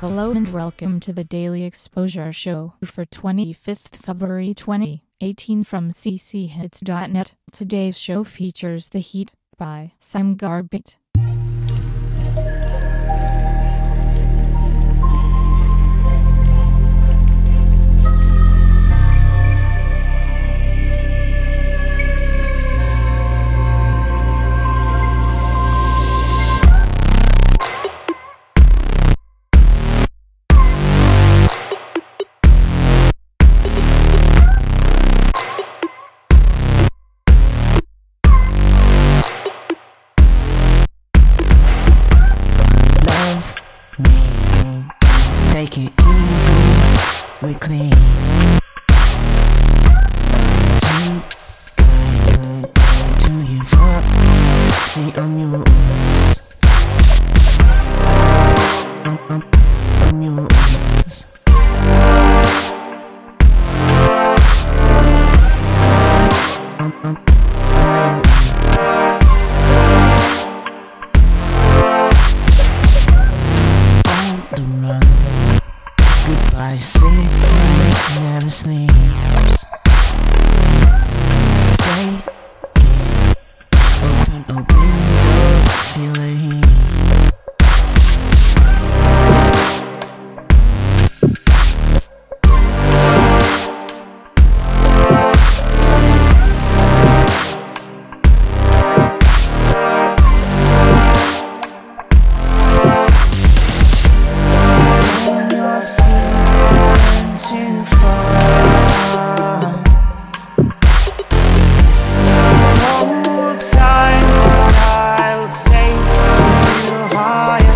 Hello and welcome to the Daily Exposure Show for 25th February 2018 from cchits.net. Today's show features The Heat by Sam Garbett. Take it easy, we clean. Too good to give up. See, I'm yours. I'm yours. I'm yours. On the run. Goodbye city, never sleeps. Stay in, open a window, feel the heat. Too far. Hold tight, I'll take you higher.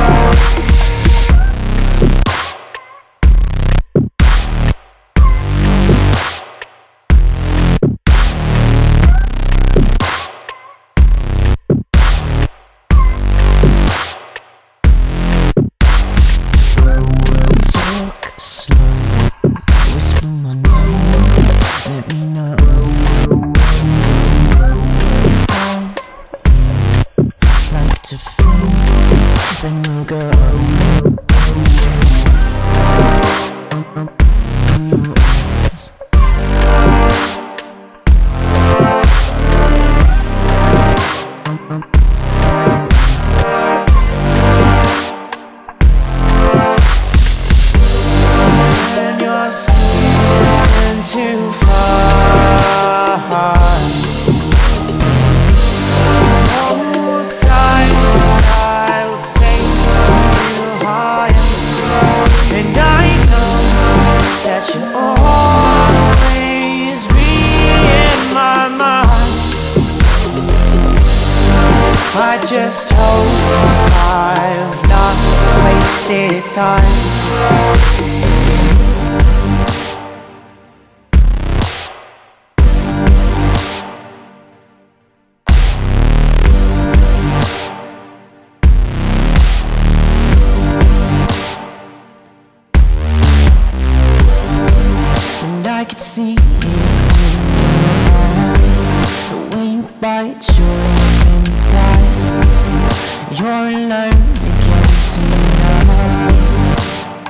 Talk slow. Whisper my name, let me know how you like to feel, then we'll go. I'm yours. I'm yours. Turn your skin too far. Hold tight, I'll take you higher. And I know that you'll always be in my mind. I just hope I've not wasted time. I could see it in your eyes, the way you bite your implies. You're alone again tonight,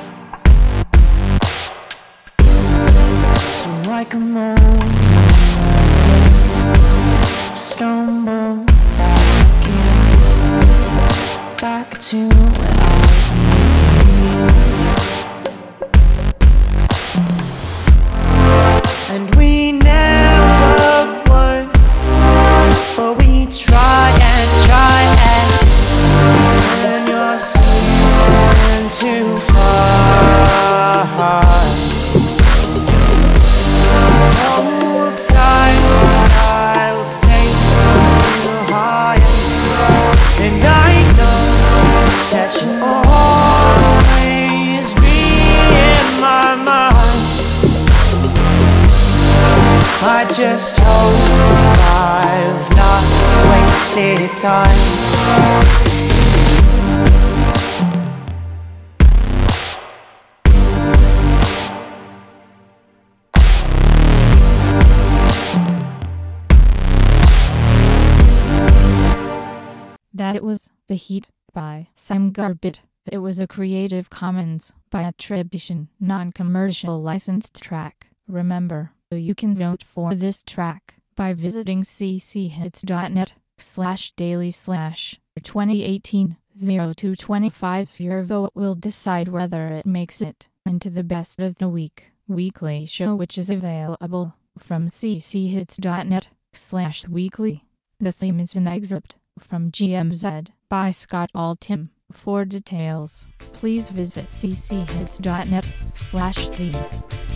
so I come over again, stumble back again, back to where I began. And we never were, but we try and turn your skin too far. Hold tight, I'll take you higher. And I know that you'll always be in my mind. I just hope I've not wasted time. That it was The Heat by Sam Garbett. It was a Creative Commons by attribution, non-commercial licensed track. Remember, you can vote for this track by visiting cchits.net/daily/2018-0225. Your vote will decide whether it makes it into the Best of the Week weekly show, which is available from cchits.net/weekly. The theme is an excerpt from GMZ by Scott Altham. For details, please visit cchits.net/theme.